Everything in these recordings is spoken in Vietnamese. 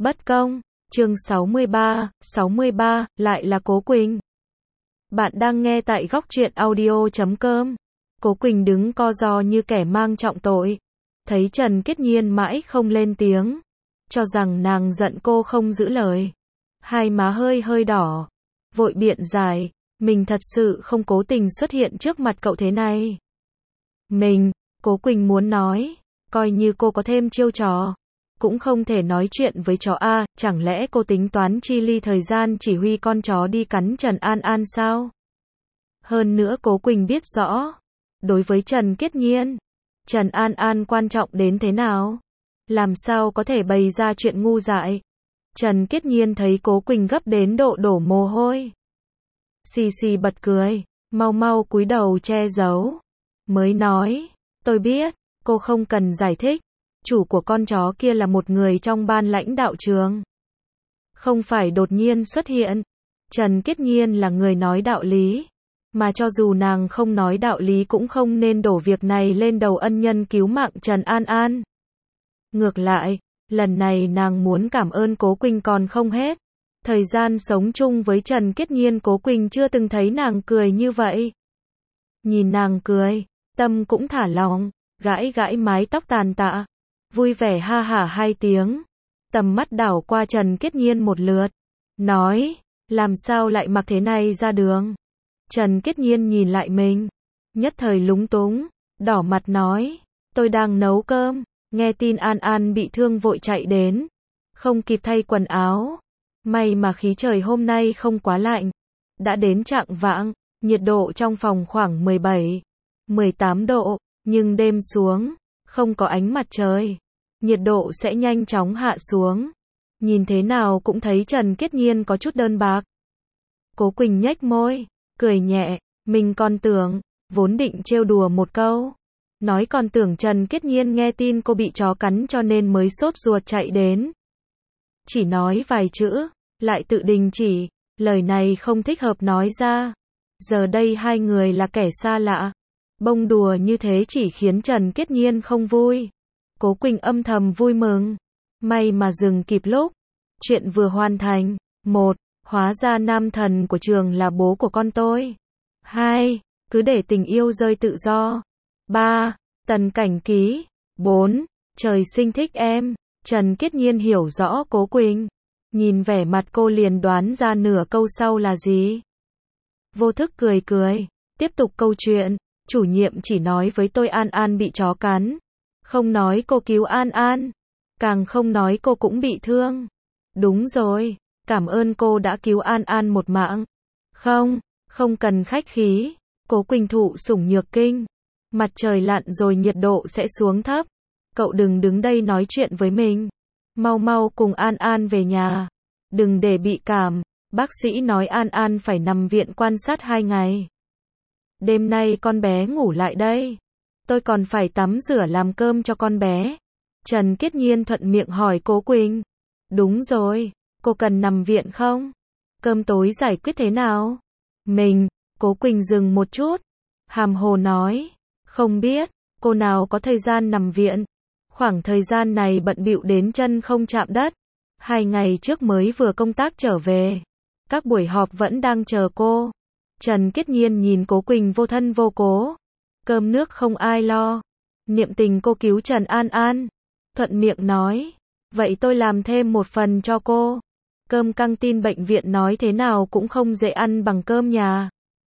Bất công, chương 63, lại là Cố Quỳnh. Bạn đang nghe tại Góc Truyện Audio.com. Cố Quỳnh đứng co ro như kẻ mang trọng tội. Thấy Trần Kiết Nhiên mãi không lên tiếng, cho rằng nàng giận cô không giữ lời. Hai má hơi đỏ, vội biện giải, mình thật sự không cố tình xuất hiện trước mặt cậu thế này. Cố Quỳnh muốn nói, coi như cô có thêm chiêu trò, cũng không thể nói chuyện với chó a, chẳng lẽ cô tính toán chi ly thời gian chỉ huy con chó đi cắn Trần An An sao? Hơn nữa Cố Quỳnh biết rõ, đối với Trần Kiết Nhiên, Trần An An quan trọng đến thế nào? Làm sao có thể bày ra chuyện ngu dại? Trần Kiết Nhiên thấy Cố Quỳnh gấp đến độ đổ mồ hôi, xì bật cười, mau cúi đầu che giấu, mới nói, tôi biết, cô không cần giải thích, chủ của con chó kia là một người trong ban lãnh đạo trường, không phải đột nhiên xuất hiện. Trần Kiết Nhiên là người nói đạo lý, mà cho dù nàng không nói đạo lý cũng không nên đổ việc này lên đầu ân nhân cứu mạng Trần An An. Ngược lại, lần này nàng muốn cảm ơn Cố Quỳnh còn không hết. Thời gian sống chung với Trần Kiết Nhiên, Cố Quỳnh chưa từng thấy nàng cười như vậy. Nhìn nàng cười, tâm cũng thả lỏng, gãi mái tóc tàn tạ, vui vẻ ha hả hai tiếng. Tầm mắt đảo qua Trần Kiết Nhiên một lượt, nói, làm sao lại mặc thế này ra đường? Trần Kiết Nhiên nhìn lại mình, nhất thời lúng túng, đỏ mặt nói, tôi đang nấu cơm, nghe tin An An bị thương vội chạy đến, không kịp thay quần áo. May mà khí trời hôm nay không quá lạnh, đã đến chạng vạng, nhiệt độ trong phòng khoảng 17, 18 độ, nhưng đêm xuống, không có ánh mặt trời, nhiệt độ sẽ nhanh chóng hạ xuống. Nhìn thế nào cũng thấy Trần Kiết Nhiên có chút đơn bạc. Cố Quỳnh nhếch môi, cười nhẹ, mình còn tưởng, vốn định trêu đùa một câu, nói còn tưởng Trần Kiết Nhiên nghe tin cô bị chó cắn cho nên mới sốt ruột chạy đến. Chỉ nói vài chữ, lại tự đình chỉ, lời này không thích hợp nói ra. Giờ đây hai người là kẻ xa lạ, bông đùa như thế chỉ khiến Trần Kiết Nhiên không vui. Cố Quỳnh âm thầm vui mừng, may mà dừng kịp lúc. Chuyện vừa hoàn thành. 1. Hóa ra nam thần của trường là bố của con tôi. 2. Cứ để tình yêu rơi tự do. 3. Tần cảnh ký. 4. Trời sinh thích em. Trần Kiết Nhiên hiểu rõ Cố Quỳnh, nhìn vẻ mặt cô liền đoán ra nửa câu sau là gì. Vô thức cười, tiếp tục câu chuyện, chủ nhiệm chỉ nói với tôi An An bị chó cắn, không nói cô cứu An An, càng không nói cô cũng bị thương. Đúng rồi, cảm ơn cô đã cứu An An một mạng. Không cần khách khí. Cố Quỳnh thụ sủng nhược kinh, mặt trời lặn rồi nhiệt độ sẽ xuống thấp. Cậu đừng đứng đây nói chuyện với mình. Mau cùng An An về nhà. Đừng để bị cảm. Bác sĩ nói An An phải nằm viện quan sát 2 ngày. Đêm nay con bé ngủ lại đây. Tôi còn phải tắm rửa làm cơm cho con bé. Trần Kiết Nhiên thuận miệng hỏi Cố Quỳnh. Đúng rồi, cô cần nằm viện không? Cơm tối giải quyết thế nào? Cố Quỳnh dừng một chút, hàm hồ nói. Không biết, cô nào có thời gian nằm viện. Khoảng thời gian này bận bịu đến chân không chạm đất. 2 ngày trước mới vừa công tác trở về. Các buổi họp vẫn đang chờ cô. Trần Kiết Nhiên nhìn Cố Quỳnh vô thân vô cố. Cơm nước không ai lo. Niệm tình cô cứu Trần An An. Thuận miệng nói. Vậy tôi làm thêm một phần cho cô. Cơm căng tin bệnh viện nói thế nào cũng không dễ ăn bằng cơm nhà.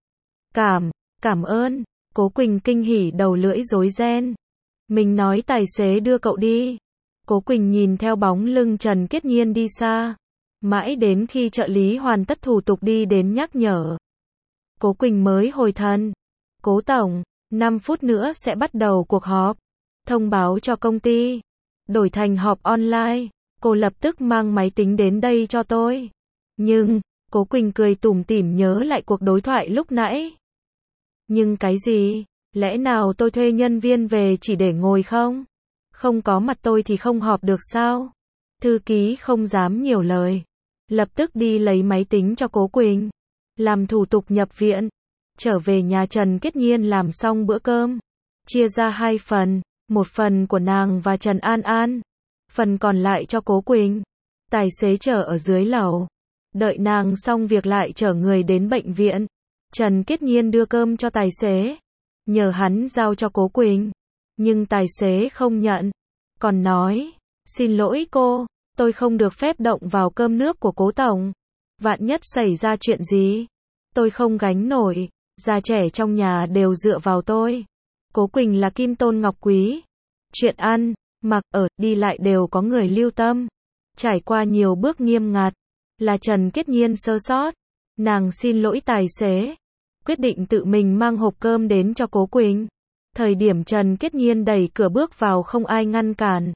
Cảm ơn. Cố Quỳnh kinh hỉ đầu lưỡi rối ren. Mình nói tài xế đưa cậu đi. Cố Quỳnh nhìn theo bóng lưng Trần Kiết Nhiên đi xa, mãi đến khi trợ lý hoàn tất thủ tục đi đến nhắc nhở, Cố Quỳnh mới hồi thần. Cố tổng, 5 phút nữa sẽ bắt đầu cuộc họp. Thông báo cho công ty, đổi thành họp online. Cô lập tức mang máy tính đến đây cho tôi. Nhưng, Cố Quỳnh cười tủm tỉm nhớ lại cuộc đối thoại lúc nãy. Nhưng cái gì? Lẽ nào tôi thuê nhân viên về chỉ để ngồi không? Không có mặt tôi thì không họp được sao? Thư ký không dám nhiều lời, lập tức đi lấy máy tính cho Cố Quỳnh, làm thủ tục nhập viện. Trở về nhà Trần Kiết Nhiên làm xong bữa cơm, chia ra 2 phần, một phần của nàng và Trần An An, phần còn lại cho Cố Quỳnh. Tài xế chờ ở dưới lầu. Đợi nàng xong việc lại chở người đến bệnh viện. Trần Kiết Nhiên đưa cơm cho tài xế, nhờ hắn giao cho Cố Quỳnh. Nhưng tài xế không nhận, còn nói, xin lỗi cô, tôi không được phép động vào cơm nước của Cố tổng. Vạn nhất xảy ra chuyện gì, tôi không gánh nổi, già trẻ trong nhà đều dựa vào tôi. Cố Quỳnh là kim tôn ngọc quý. Chuyện ăn, mặc, ở, đi lại đều có người lưu tâm. Trải qua nhiều bước nghiêm ngặt, là Trần Kiết Nhiên sơ sót. Nàng xin lỗi tài xế, quyết định tự mình mang hộp cơm đến cho Cố Quỳnh. Thời điểm Trần Kiết Nhiên đẩy cửa bước vào không ai ngăn cản.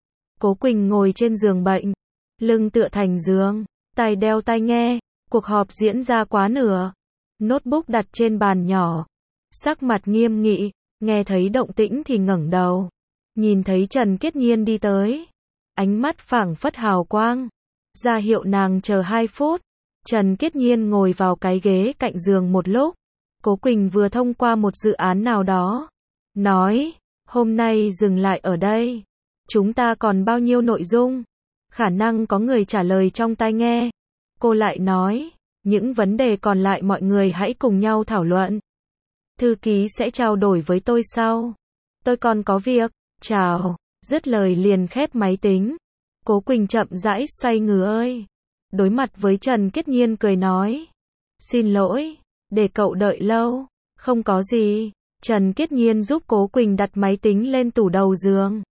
Cố Quỳnh ngồi trên giường bệnh, lưng tựa thành giường, tai đeo tai nghe. Cuộc họp diễn ra quá nửa. Notebook đặt trên bàn nhỏ. Sắc mặt nghiêm nghị, nghe thấy động tĩnh thì ngẩng đầu. Nhìn thấy Trần Kiết Nhiên đi tới. Ánh mắt phảng phất hào quang. Ra hiệu nàng chờ 2 phút. Trần Kiết Nhiên ngồi vào cái ghế cạnh giường một lúc. Cố Quỳnh vừa thông qua một dự án nào đó. Nói, hôm nay dừng lại ở đây. Chúng ta còn bao nhiêu nội dung? Khả năng có người trả lời trong tai nghe. Cô lại nói, những vấn đề còn lại mọi người hãy cùng nhau thảo luận. Thư ký sẽ trao đổi với tôi sau. Tôi còn có việc, chào. Dứt lời liền khép máy tính. Cố Quỳnh chậm rãi xoay người ơi. Đối mặt với Trần Kiết Nhiên cười nói. Xin lỗi, để cậu đợi lâu. Không có gì. Trần Kiết Nhiên giúp Cố Quỳnh đặt máy tính lên tủ đầu giường.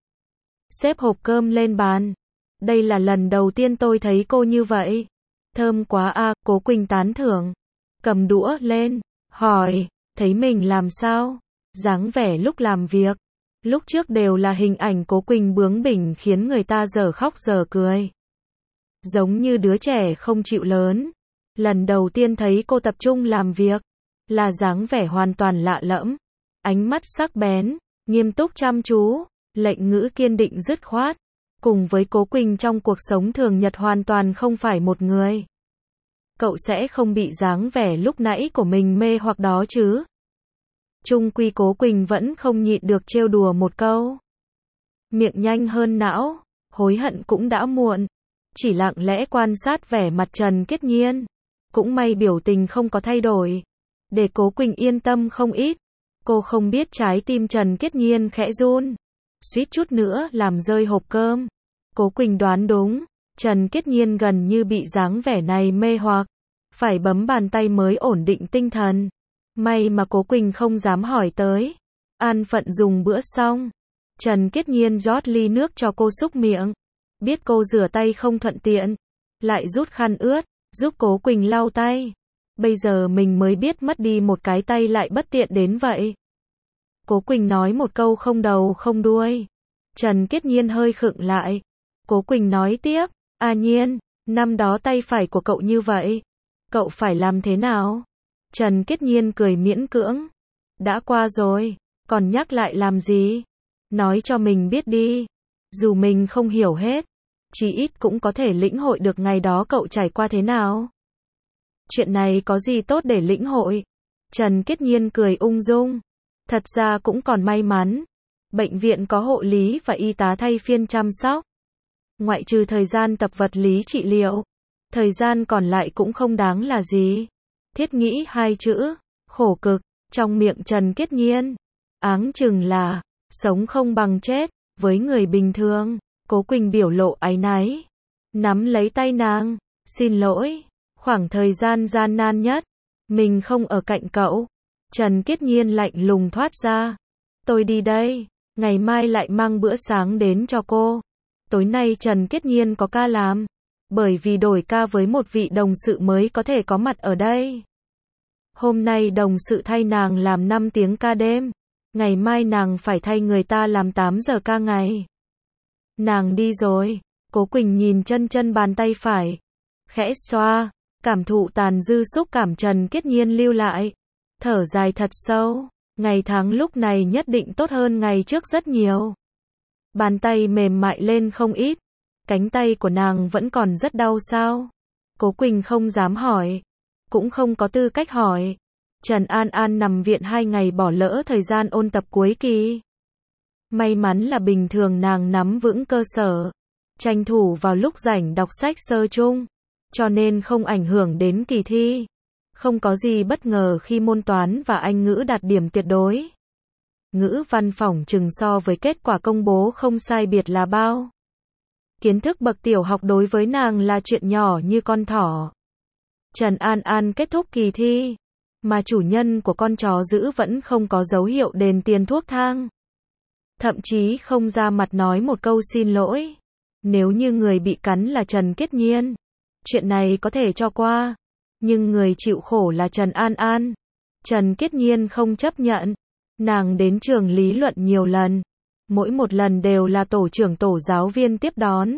Xếp hộp cơm lên bàn. Đây là lần đầu tiên tôi thấy cô như vậy. Thơm quá à, Cố Quỳnh tán thưởng. Cầm đũa lên, hỏi, thấy mình làm sao? Dáng vẻ lúc làm việc. Lúc trước đều là hình ảnh Cố Quỳnh bướng bỉnh khiến người ta dở khóc dở cười. Giống như đứa trẻ không chịu lớn. Lần đầu tiên thấy cô tập trung làm việc, là dáng vẻ hoàn toàn lạ lẫm. Ánh mắt sắc bén, nghiêm túc chăm chú, lệnh ngữ kiên định dứt khoát. Cùng với Cố Quỳnh trong cuộc sống thường nhật hoàn toàn không phải một người. Cậu sẽ không bị dáng vẻ lúc nãy của mình mê hoặc đó chứ? Chung quy Cố Quỳnh vẫn không nhịn được trêu đùa một câu. Miệng nhanh hơn não, hối hận cũng đã muộn. Chỉ lặng lẽ quan sát vẻ mặt Trần Kiết Nhiên. Cũng may biểu tình không có thay đổi. Để Cố Quỳnh yên tâm không ít. Cô không biết trái tim Trần Kiết Nhiên khẽ run. Suýt chút nữa làm rơi hộp cơm. Cố Quỳnh đoán đúng. Trần Kiết Nhiên gần như bị dáng vẻ này mê hoặc. Phải bấm bàn tay mới ổn định tinh thần. May mà Cố Quỳnh không dám hỏi tới. An phận dùng bữa xong. Trần Kiết Nhiên rót ly nước cho cô xúc miệng. Biết cô rửa tay không thuận tiện. Lại rút khăn ướt, giúp Cố Quỳnh lau tay. Bây giờ mình mới biết mất đi một cái tay lại bất tiện đến vậy. Cố Quỳnh nói một câu không đầu không đuôi. Trần Kiết Nhiên hơi khựng lại. Cố Quỳnh nói tiếp, à Nhiên, năm đó tay phải của cậu như vậy. Cậu phải làm thế nào? Trần Kiết Nhiên cười miễn cưỡng. Đã qua rồi, còn nhắc lại làm gì? Nói cho mình biết đi. Dù mình không hiểu hết, chí ít cũng có thể lĩnh hội được ngày đó cậu trải qua thế nào. Chuyện này có gì tốt để lĩnh hội? Trần Kiết Nhiên cười ung dung. Thật ra cũng còn may mắn. Bệnh viện có hộ lý và y tá thay phiên chăm sóc. Ngoại trừ thời gian tập vật lý trị liệu, thời gian còn lại cũng không đáng là gì. Thiết nghĩ 2 chữ, khổ cực, trong miệng Trần Kiết Nhiên. Áng chừng là, sống không bằng chết, với người bình thường. Cố Quỳnh biểu lộ áy náy. Nắm lấy tay nàng, xin lỗi, khoảng thời gian gian nan nhất, mình không ở cạnh cậu. Trần Kiết Nhiên lạnh lùng thoát ra. Tôi đi đây, ngày mai lại mang bữa sáng đến cho cô. Tối nay Trần Kiết Nhiên có ca làm. Bởi vì đổi ca với một vị đồng sự mới có thể có mặt ở đây. Hôm nay đồng sự thay nàng làm 5 tiếng ca đêm. Ngày mai nàng phải thay người ta làm 8 giờ ca ngày. Nàng đi rồi. Cố Quỳnh nhìn chân bàn tay phải. Khẽ xoa. Cảm thụ tàn dư xúc cảm Trần Kiết Nhiên lưu lại. Thở dài thật sâu. Ngày tháng lúc này nhất định tốt hơn ngày trước rất nhiều. Bàn tay mềm mại lên không ít. Cánh tay của nàng vẫn còn rất đau sao? Cố Quỳnh không dám hỏi. Cũng không có tư cách hỏi. Trần An An nằm viện 2 ngày bỏ lỡ thời gian ôn tập cuối kỳ. May mắn là bình thường nàng nắm vững cơ sở. tranh thủ vào lúc rảnh đọc sách sơ chung, cho nên không ảnh hưởng đến kỳ thi. Không có gì bất ngờ khi môn toán và Anh ngữ đạt điểm tuyệt đối. Ngữ văn phỏng chừng so với kết quả công bố không sai biệt là bao. Kiến thức bậc tiểu học đối với nàng là chuyện nhỏ như con thỏ. Trần An An kết thúc kỳ thi, mà chủ nhân của con chó dữ vẫn không có dấu hiệu đền tiền thuốc thang. Thậm chí không ra mặt nói một câu xin lỗi. Nếu như người bị cắn là Trần Kiết Nhiên, chuyện này có thể cho qua. Nhưng người chịu khổ là Trần An An. Trần Kiết Nhiên không chấp nhận. Nàng đến trường lý luận nhiều lần. Mỗi một lần đều là tổ trưởng tổ giáo viên tiếp đón.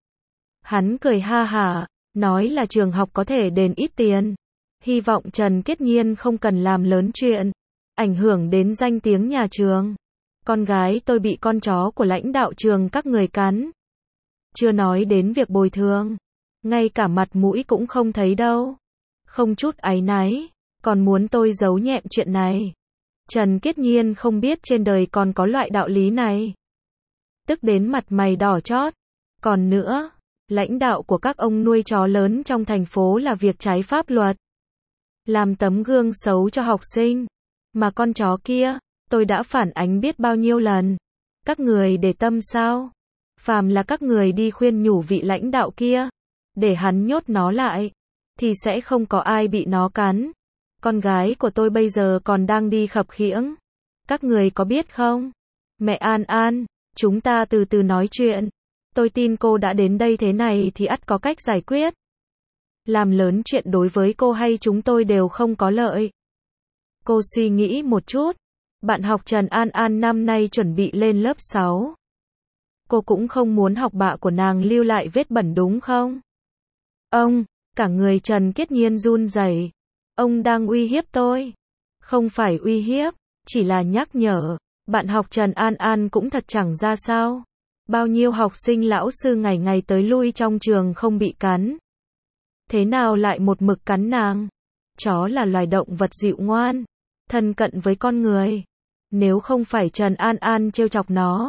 Hắn cười ha hả, nói là trường học có thể đền ít tiền. Hy vọng Trần Kiết Nhiên không cần làm lớn chuyện, ảnh hưởng đến danh tiếng nhà trường. Con gái tôi bị con chó của lãnh đạo trường các người cắn. Chưa nói đến việc bồi thường. Ngay cả mặt mũi cũng không thấy đâu. Không chút áy náy, còn muốn tôi giấu nhẹm chuyện này. Trần Kiết Nhiên không biết trên đời còn có loại đạo lý này. Tức đến mặt mày đỏ chót. Còn nữa, lãnh đạo của các ông nuôi chó lớn trong thành phố là việc trái pháp luật. Làm tấm gương xấu cho học sinh. Mà con chó kia, tôi đã phản ánh biết bao nhiêu lần. Các người để tâm sao? Phàm là các người đi khuyên nhủ vị lãnh đạo kia, để hắn nhốt nó lại, thì sẽ không có ai bị nó cắn. Con gái của tôi bây giờ còn đang đi khập khiễng. Các người có biết không? Mẹ An An, chúng ta từ từ nói chuyện. Tôi tin cô đã đến đây thế này thì ắt có cách giải quyết. Làm lớn chuyện đối với cô hay chúng tôi đều không có lợi. Cô suy nghĩ một chút. Bạn học Trần An An năm nay chuẩn bị lên lớp 6. Cô cũng không muốn học bạ của nàng lưu lại vết bẩn đúng không? Ông, cả người Trần Kiết Nhiên run rẩy. Ông đang uy hiếp tôi. Không phải uy hiếp, chỉ là nhắc nhở. Bạn học Trần An An cũng thật chẳng ra sao. Bao nhiêu học sinh lão sư ngày ngày tới lui trong trường không bị cắn. Thế nào lại một mực cắn nàng? Chó là loài động vật dịu ngoan, thân cận với con người. Nếu không phải Trần An An trêu chọc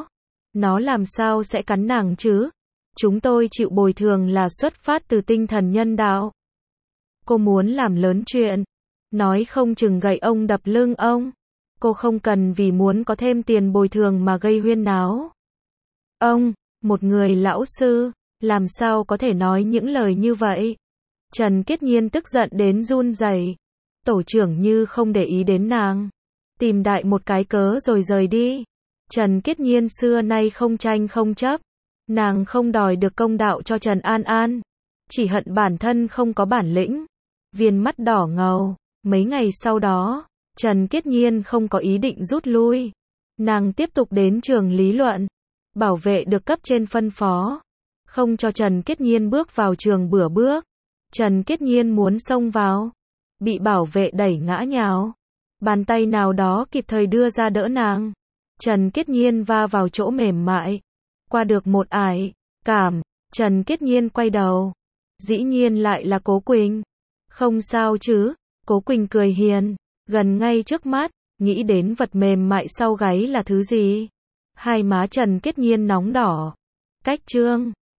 nó làm sao sẽ cắn nàng chứ? Chúng tôi chịu bồi thường là xuất phát từ tinh thần nhân đạo. Cô muốn làm lớn chuyện, nói không chừng gậy ông đập lưng ông. Cô không cần vì muốn có thêm tiền bồi thường mà gây huyên náo. Ông, một người lão sư, làm sao có thể nói những lời như vậy? Trần Kiết Nhiên tức giận đến run rẩy. Tổ trưởng như không để ý đến nàng, tìm đại một cái cớ rồi rời đi. Trần Kiết Nhiên xưa nay không tranh không chấp. Nàng không đòi được công đạo cho Trần An An, chỉ hận bản thân không có bản lĩnh. Viên mắt đỏ ngầu. Mấy ngày sau đó, Trần Kiết Nhiên không có ý định rút lui. Nàng tiếp tục đến trường lý luận, bảo vệ được cấp trên phân phó, không cho Trần Kiết Nhiên bước vào trường bừa bước. Trần Kiết Nhiên muốn xông vào, bị bảo vệ đẩy ngã nhào. Bàn tay nào đó kịp thời đưa ra đỡ nàng. Trần Kiết Nhiên va vào chỗ mềm mại. Qua được một ải cảm, Trần Kiết Nhiên quay đầu. Dĩ nhiên lại là Cố Quỳnh. Không sao chứ? Cố Quỳnh cười hiền, gần ngay trước mắt, nghĩ đến vật mềm mại sau gáy là thứ gì? Hai má Trần Kiết Nhiên nóng đỏ. Cách chương